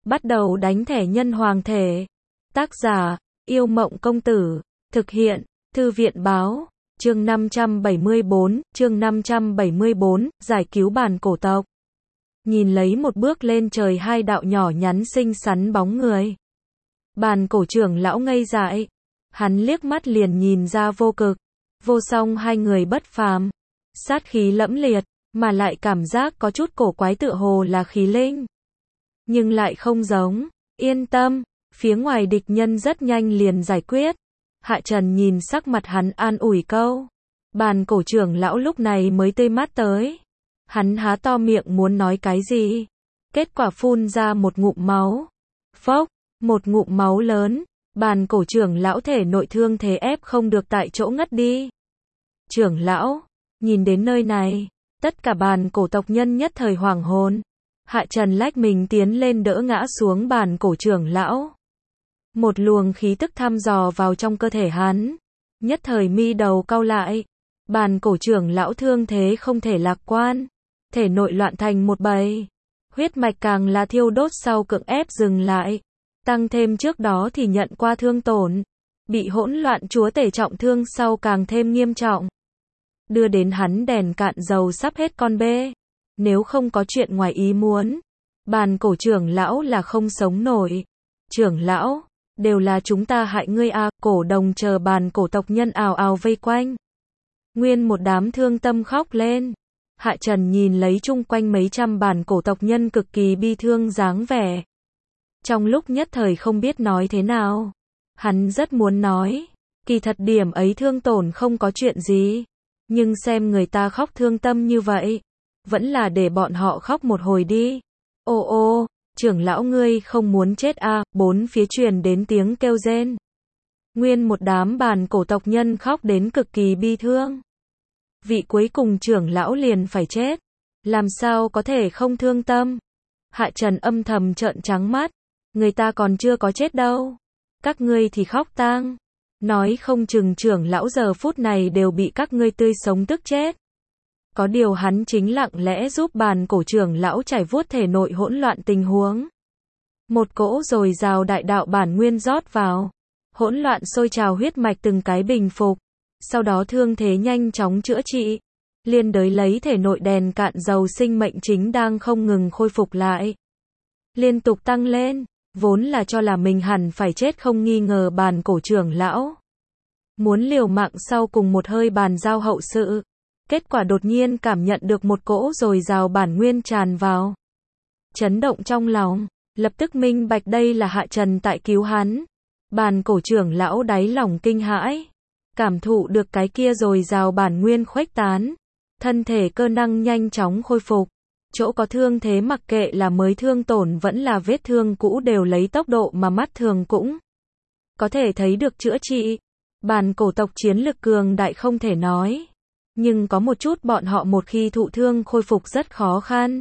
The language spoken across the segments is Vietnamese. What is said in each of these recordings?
Bắt đầu đánh thẻ nhân hoàng thể. Tác giả, Yêu Mộng Công Tử. Thực hiện, Thư viện Báo. Chương 574, giải cứu bản cổ tộc. Nhìn lấy một bước lên trời hai đạo nhỏ nhắn xinh xắn bóng người. Bàn cổ trưởng lão ngây dại. Hắn liếc mắt liền nhìn ra vô cực, vô song hai người bất phàm. Sát khí lẫm liệt, mà lại cảm giác có chút cổ quái tựa hồ là khí linh. Nhưng lại không giống. Yên tâm, phía ngoài địch nhân rất nhanh liền giải quyết. Hạ Trần nhìn sắc mặt hắn an ủi câu. Bàn cổ trưởng lão lúc này mới tươi mát tới. Hắn há to miệng muốn nói cái gì. Kết quả phun ra một ngụm máu. Phốc, một ngụm máu lớn. Bàn cổ trưởng lão thể nội thương thế ép không được tại chỗ ngất đi. Trưởng lão, nhìn đến nơi này, tất cả bàn cổ tộc nhân nhất thời hoảng hồn. Hạ Trần lách mình tiến lên đỡ ngã xuống bàn cổ trưởng lão. Một luồng khí tức thăm dò vào trong cơ thể hắn. Nhất thời mi đầu cau lại. Bàn cổ trưởng lão thương thế không thể lạc quan. Thể nội loạn thành một bầy. Huyết mạch càng là thiêu đốt sau cưỡng ép dừng lại. Tăng thêm trước đó thì nhận qua thương tổn. Bị hỗn loạn chúa tể trọng thương sau càng thêm nghiêm trọng. Đưa đến hắn đèn cạn dầu sắp hết con bê. Nếu không có chuyện ngoài ý muốn, bàn cổ trưởng lão là không sống nổi. Trưởng lão, đều là chúng ta hại ngươi à, cổ đồng chờ bàn cổ tộc nhân ào ào vây quanh. Nguyên một đám thương tâm khóc lên. Hạ Trần nhìn lấy chung quanh mấy trăm bàn cổ tộc nhân cực kỳ bi thương dáng vẻ. Trong lúc nhất thời không biết nói thế nào. Hắn rất muốn nói, kỳ thật điểm ấy thương tổn không có chuyện gì. Nhưng xem người ta khóc thương tâm như vậy, vẫn là để bọn họ khóc một hồi đi. Ô ô, trưởng lão ngươi không muốn chết à, bốn phía truyền đến tiếng kêu rên. Nguyên một đám bàn cổ tộc nhân khóc đến cực kỳ bi thương. Vị cuối cùng trưởng lão liền phải chết. Làm sao có thể không thương tâm? Hạ Trần âm thầm trợn trắng mắt. Người ta còn chưa có chết đâu. Các ngươi thì khóc tang. Nói không chừng trưởng lão giờ phút này đều bị các ngươi tươi sống tức chết. Có điều hắn chính lặng lẽ giúp bàn cổ trưởng lão trải vuốt thể nội hỗn loạn tình huống. Một cỗ dồi dào đại đạo bản nguyên rót vào. Hỗn loạn sôi trào huyết mạch từng cái bình phục. Sau đó thương thế nhanh chóng chữa trị. Liên đới lấy thể nội đèn cạn dầu sinh mệnh chính đang không ngừng khôi phục lại. Liên tục tăng lên. Vốn là cho là mình hẳn phải chết không nghi ngờ bàn cổ trưởng lão. Muốn liều mạng sau cùng một hơi bàn giao hậu sự. Kết quả đột nhiên cảm nhận được một cỗ dồi dào bản nguyên tràn vào. Chấn động trong lòng, lập tức minh bạch đây là Hạ Trần tại cứu hắn. Bàn cổ trưởng lão đáy lòng kinh hãi. Cảm thụ được cái kia dồi dào bản nguyên khuếch tán. Thân thể cơ năng nhanh chóng khôi phục. Chỗ có thương thế mặc kệ là mới thương tổn vẫn là vết thương cũ đều lấy tốc độ mà mắt thường cũng có thể thấy được chữa trị. Bàn cổ tộc chiến lực cường đại không thể nói. Nhưng có một chút bọn họ một khi thụ thương khôi phục rất khó khăn.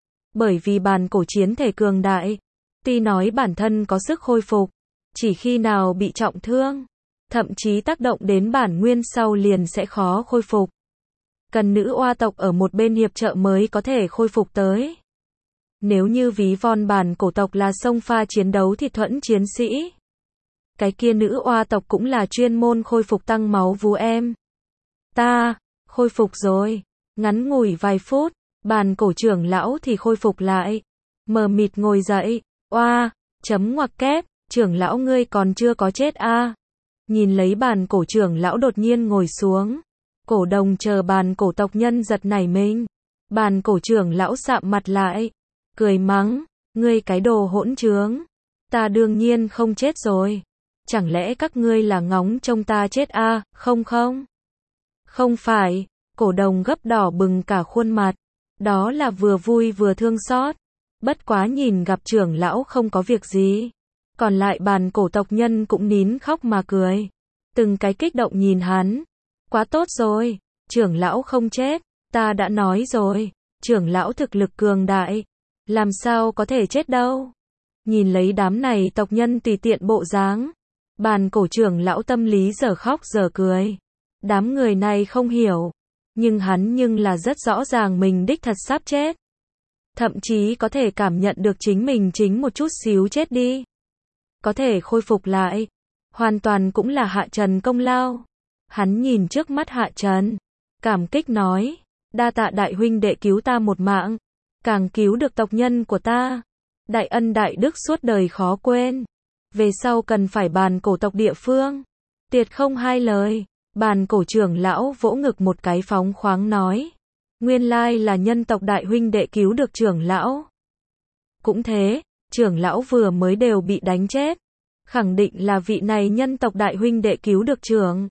Bởi vì bàn cổ chiến thể cường đại. Tuy nói bản thân có sức khôi phục. Chỉ khi nào bị trọng thương. Thậm chí tác động đến bản nguyên sau liền sẽ khó khôi phục. Cần nữ oa tộc ở một bên hiệp trợ mới có thể khôi phục tới. Nếu như ví von bàn cổ tộc là sông pha chiến đấu thì thuẫn chiến sĩ. Cái kia nữ oa tộc cũng là chuyên môn khôi phục tăng máu vú em. Ta, khôi phục rồi. Ngắn ngủi vài phút, bàn cổ trưởng lão thì khôi phục lại. Mờ mịt ngồi dậy, oa, chấm ngoặc kép, trưởng lão ngươi còn chưa có chết à. Nhìn lấy bàn cổ trưởng lão đột nhiên ngồi xuống. Cổ đồng chờ bàn cổ tộc nhân giật nảy mình. Bàn cổ trưởng lão sạm mặt lại. Cười mắng, ngươi cái đồ hỗn trướng. Ta đương nhiên không chết rồi. Chẳng lẽ các ngươi là ngóng trông ta chết à, không không? Không phải, cổ đồng gấp đỏ bừng cả khuôn mặt. Đó là vừa vui vừa thương xót. Bất quá nhìn gặp trưởng lão không có việc gì. Còn lại bàn cổ tộc nhân cũng nín khóc mà cười. Từng cái kích động nhìn hắn. Quá tốt rồi, trưởng lão không chết, ta đã nói rồi, trưởng lão thực lực cường đại, làm sao có thể chết đâu. Nhìn lấy đám này tộc nhân tùy tiện bộ dáng, bàn cổ trưởng lão tâm lý giờ khóc giờ cười. Đám người này không hiểu, nhưng hắn nhưng là rất rõ ràng mình đích thật sắp chết. thậm chí có thể cảm nhận được chính mình chính một chút xíu chết đi. Có thể khôi phục lại, hoàn toàn cũng là Hạ Trần công lao. Hắn nhìn trước mắt Hạ Trần, cảm kích nói, đa tạ đại huynh đệ cứu ta một mạng, càng cứu được tộc nhân của ta. Đại ân đại đức suốt đời khó quên. Về sau cần phải bàn cổ tộc địa phương. Tuyệt không hai lời. Bàn cổ trưởng lão vỗ ngực một cái phóng khoáng nói. Nguyên lai là nhân tộc đại huynh đệ cứu được trưởng lão. Cũng thế, trưởng lão vừa mới đều bị đánh chết. Khẳng định là vị này nhân tộc đại huynh đệ cứu được trưởng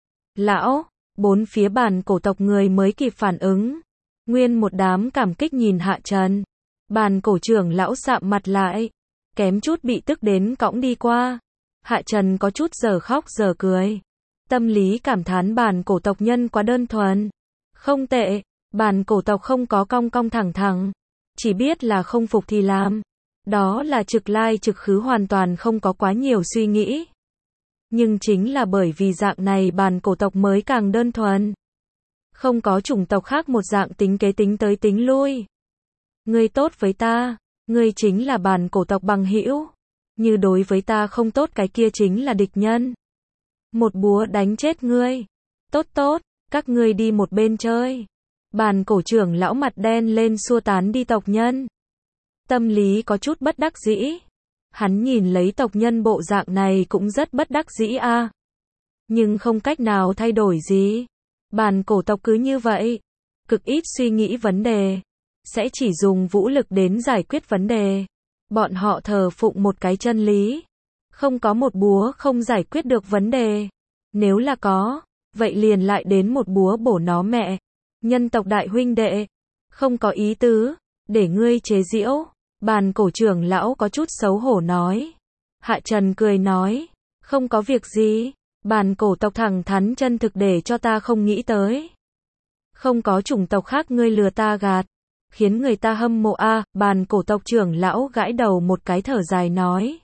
lão. Bốn phía bàn cổ tộc người mới kịp phản ứng. Nguyên một đám cảm kích nhìn Hạ Trần. Bàn cổ trưởng lão sạm mặt lại, kém chút bị tức đến cõng đi qua. Hạ Trần có chút giờ khóc giờ cười. Tâm lý cảm thán bàn cổ tộc nhân quá đơn thuần. Không tệ, bàn cổ tộc không có cong cong thẳng thẳng. Chỉ biết là không phục thì làm. Đó là trực lai trực khứ, hoàn toàn không có quá nhiều suy nghĩ. Nhưng chính là bởi vì dạng này bàn cổ tộc mới càng đơn thuần. Không có chủng tộc khác một dạng tính kế tính tới tính lui. Ngươi tốt với ta, ngươi chính là bàn cổ tộc bằng hữu. Như đối với ta không tốt cái kia chính là địch nhân. Một búa đánh chết ngươi. Tốt tốt, các ngươi đi một bên chơi. Bàn cổ trưởng lão mặt đen lên xua tán đi tộc nhân. Tâm lý có chút bất đắc dĩ. Hắn nhìn lấy tộc nhân bộ dạng này cũng rất bất đắc dĩ a. Nhưng không cách nào thay đổi gì. Bàn cổ tộc cứ như vậy. Cực ít suy nghĩ vấn đề. Sẽ chỉ dùng vũ lực đến giải quyết vấn đề. Bọn họ thờ phụng một cái chân lý. Không có một búa không giải quyết được vấn đề. Nếu là có, vậy liền lại đến một búa bổ nó mẹ. Nhân tộc đại huynh đệ. Không có ý tứ. Để ngươi chế giễu. Bàn cổ trưởng lão có chút xấu hổ nói. Hạ Trần cười nói. Không có việc gì. Bàn cổ tộc thẳng thắn chân thực để cho ta không nghĩ tới. Không có chủng tộc khác ngươi lừa ta gạt. Khiến người ta hâm mộ a. Bàn cổ tộc trưởng lão gãi đầu một cái thở dài nói.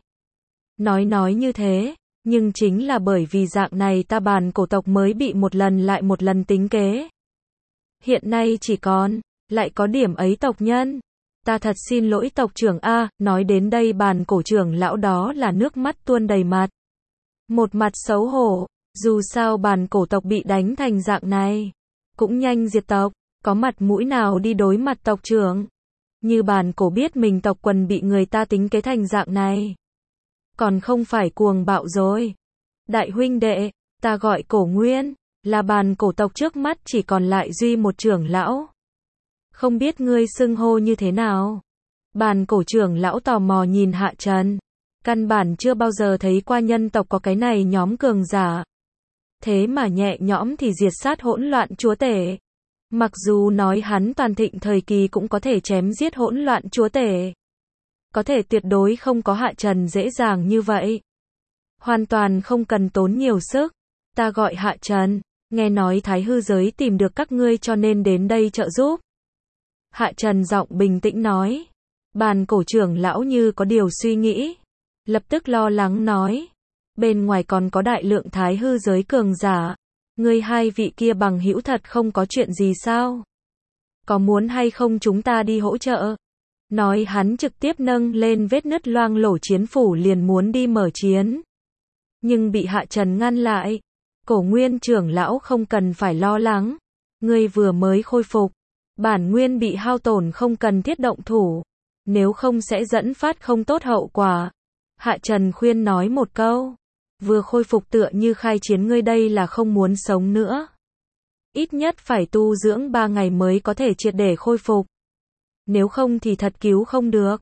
Nói như thế. Nhưng chính là bởi vì dạng này ta bàn cổ tộc mới bị một lần lại một lần tính kế. Hiện nay chỉ còn, lại có điểm ấy tộc nhân. Ta thật xin lỗi tộc trưởng a. Nói đến đây bàn cổ trưởng lão đó là nước mắt tuôn đầy mặt. Một mặt xấu hổ, dù sao bàn cổ tộc bị đánh thành dạng này. Cũng nhanh diệt tộc, có mặt mũi nào đi đối mặt tộc trưởng. Như bàn cổ biết mình tộc quần bị người ta tính kế thành dạng này. Còn không phải cuồng bạo rồi. Đại huynh đệ, ta gọi Cổ Nguyên, là bàn cổ tộc trước mắt chỉ còn lại duy một trưởng lão. Không biết ngươi xưng hô như thế nào? Bàn cổ trưởng lão tò mò nhìn Hạ Trần. Căn bản chưa bao giờ thấy qua nhân tộc có cái này nhóm cường giả. Thế mà nhẹ nhõm thì diệt sát hỗn loạn chúa tể. Mặc dù nói hắn toàn thịnh thời kỳ cũng có thể chém giết hỗn loạn chúa tể. Có thể tuyệt đối không có Hạ Trần dễ dàng như vậy. Hoàn toàn không cần tốn nhiều sức. Ta gọi Hạ Trần, nghe nói Thái hư giới tìm được các ngươi cho nên đến đây trợ giúp. Hạ Trần giọng bình tĩnh nói. Bàn cổ trưởng lão như có điều suy nghĩ. Lập tức lo lắng nói. Bên ngoài còn có đại lượng Thái hư giới cường giả. Ngươi hai vị kia bằng hữu thật không có chuyện gì sao? Có muốn hay không chúng ta đi hỗ trợ? Nói hắn trực tiếp nâng lên vết nứt loang lổ chiến phủ liền muốn đi mở chiến. Nhưng bị Hạ Trần ngăn lại. Cổ Nguyên trưởng lão không cần phải lo lắng. Ngươi vừa mới khôi phục. Bản nguyên bị hao tổn không cần thiết động thủ. Nếu không sẽ dẫn phát không tốt hậu quả. Hạ Trần khuyên nói một câu. Vừa khôi phục tựa như khai chiến, ngươi đây là không muốn sống nữa. Ít nhất phải tu dưỡng 3 ngày mới có thể triệt để khôi phục. Nếu không thì thật cứu không được.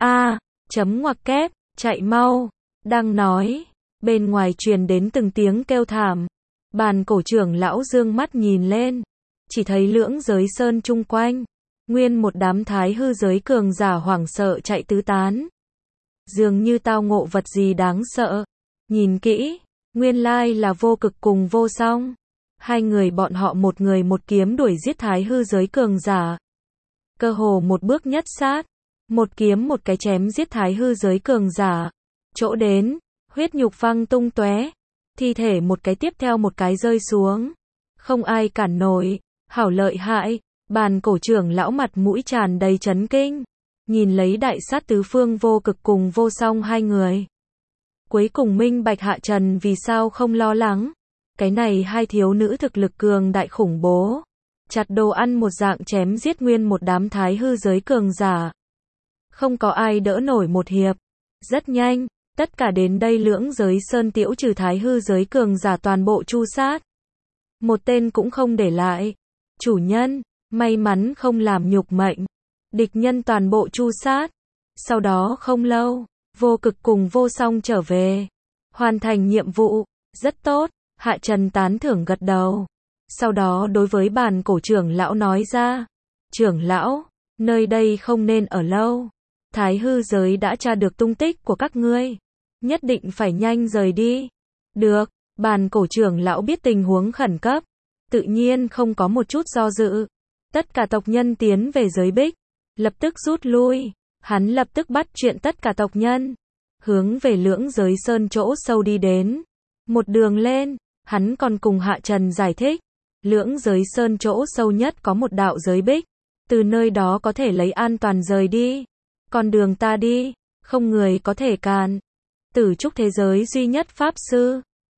Chấm ngoặc kép, chạy mau. Đang nói. Bên ngoài truyền đến từng tiếng kêu thảm. Bàn cổ trưởng lão dương mắt nhìn lên. Chỉ thấy lưỡng giới sơn chung quanh. Nguyên một đám thái hư giới cường giả hoảng sợ chạy tứ tán. Dường như tao ngộ vật gì đáng sợ. Nhìn kỹ, nguyên lai là Vô Cực cùng Vô Song. Hai người bọn họ một người một kiếm đuổi giết thái hư giới cường giả. Cơ hồ một bước nhất sát. Một kiếm một cái chém giết thái hư giới cường giả. Chỗ đến, huyết nhục văng tung tóe. Thi thể một cái tiếp theo một cái rơi xuống. Không ai cản nổi. Hảo lợi hại. Bàn cổ trưởng lão mặt mũi tràn đầy chấn kinh, nhìn lấy đại sát tứ phương vô cực cùng vô song hai người. Cuối cùng minh bạch Hạ Trần vì sao không lo lắng. Cái này hai thiếu nữ thực lực cường đại khủng bố. Chặt đồ ăn một dạng chém giết nguyên một đám thái hư giới cường giả. Không có ai đỡ nổi một hiệp. Rất nhanh, tất cả đến đây Lưỡng Giới Sơn Tiễu trừ thái hư giới cường giả toàn bộ tru sát. Một tên cũng không để lại. Chủ nhân, may mắn không làm nhục mệnh. Địch nhân toàn bộ tru sát. Sau đó không lâu, vô cực cùng vô song trở về. Hoàn thành nhiệm vụ. Rất tốt. Hạ Trần tán thưởng gật đầu. Sau đó đối với bàn cổ trưởng lão nói ra. Trưởng lão, nơi đây không nên ở lâu. Thái hư giới đã tra được tung tích của các ngươi. Nhất định phải nhanh rời đi. Được, bàn cổ trưởng lão biết tình huống khẩn cấp. Tự nhiên không có một chút do dự. Tất cả tộc nhân tiến về giới bích. Lập tức rút lui. Hắn lập tức bắt chuyện tất cả tộc nhân. Hướng về Lưỡng Giới Sơn chỗ sâu đi đến. Một đường lên, hắn còn cùng Hạ Trần giải thích. Lưỡng Giới Sơn chỗ sâu nhất có một đạo giới bích. Từ nơi đó có thể lấy an toàn rời đi. Con đường ta đi, không người có thể cản. Tử trúc thế giới duy nhất pháp sư.